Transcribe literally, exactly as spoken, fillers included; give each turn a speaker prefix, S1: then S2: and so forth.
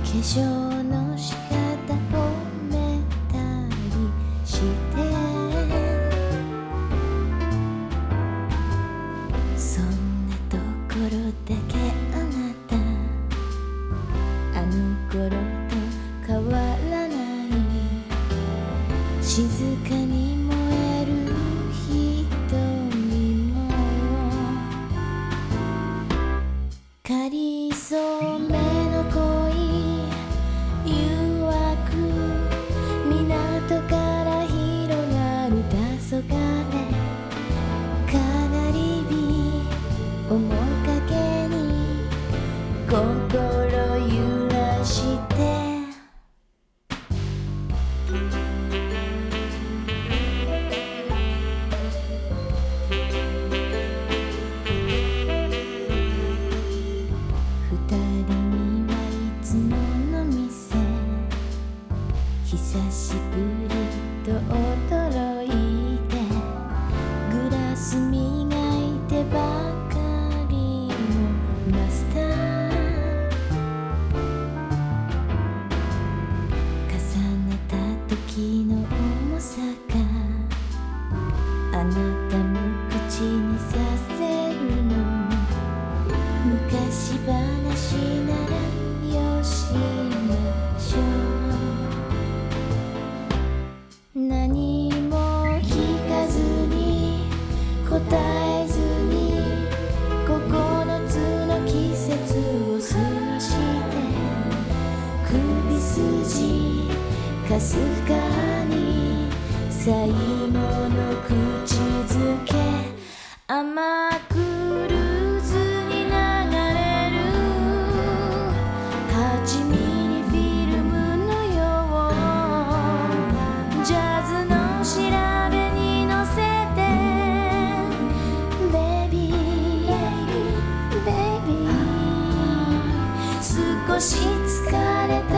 S1: 粧の仕方褒めたりしてそんなところだけあなたあの頃と変わらない静かに燃える瞳もかりそめの恋誘惑港から広がる黄昏かなり火面影に心揺らして久しぶりと驚いてグラス磨いてばかりのマスター重ねた時の重さがあなたも口にさせるの昔話ならよしましょう何も聞かずに答えずにここのつの季節を過ごして首筋かすかに最後の口づけ甘くルーズに流れるはちミリフィルムのようジャズの調べに乗せて Baby Baby 少し疲れた